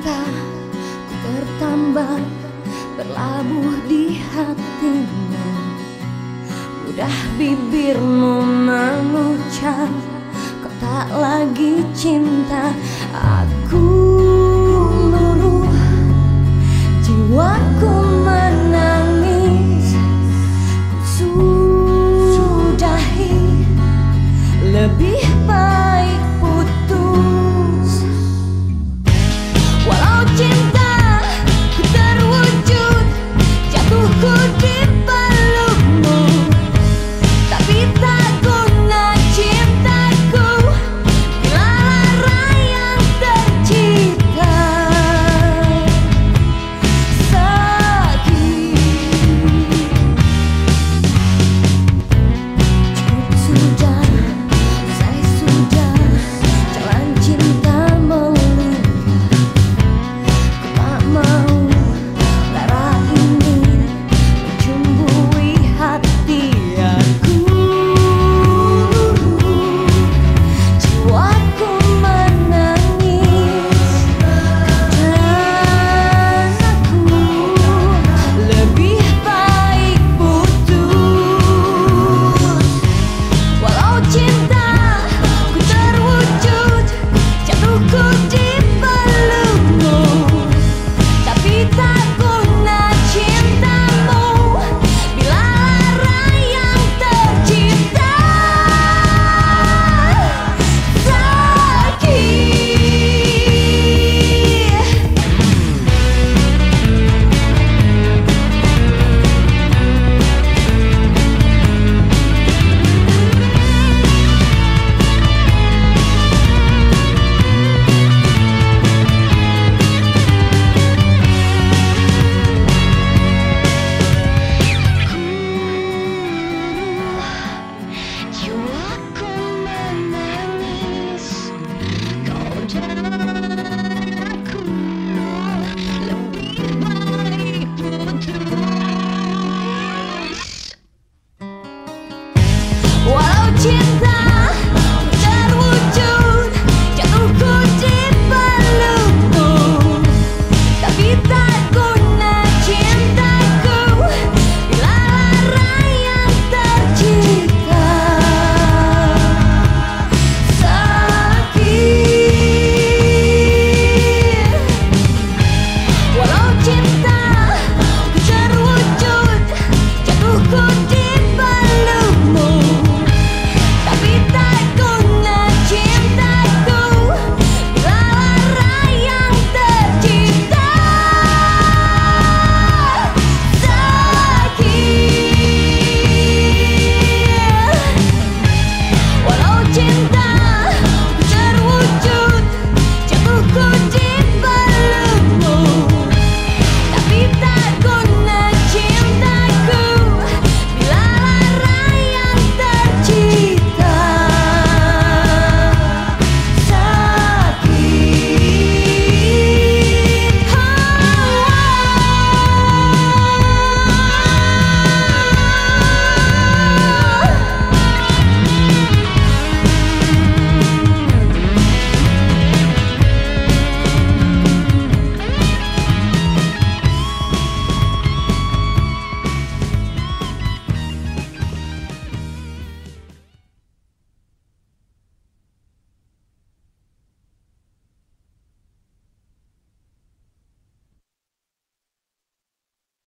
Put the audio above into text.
cinta ku tertambat berlabuh di hatimu. Mudah bibirmu mengucap kau tak lagi cinta. Aku luruh, jiwaku menangis. Sudahi, lebih baik putus. Walau cinta ku terwujud, jatuhku di pelukmu, tapi tak guna cintaku bila lara yang tercipta. Sakit, cukup sudah, saya sudah jalan cinta melingkar. Ku tak mau lara ini mencumbui hati aku. Jiwaku menangis karena aku lebih baik putus. Walau cinta ku terwujud, jatuhku di pelukmu, tapi tak guna cintamu bila lara yang tercipta. Sakit. Jiwaku menangis, kau dan aku lebih baik putus. Walau cinta